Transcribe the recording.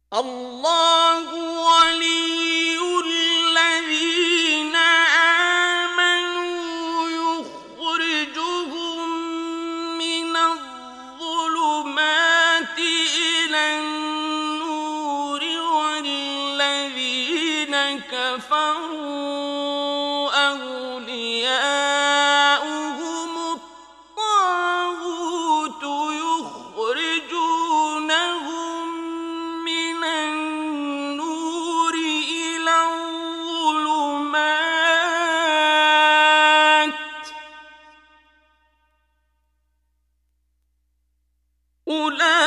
الله ولي الذين آمنوا يخرجهم من الظلمات إلى النور والذين كفروا أولياؤهم الطاغوت يخرجونهم من النور إلى الظلمات أولئك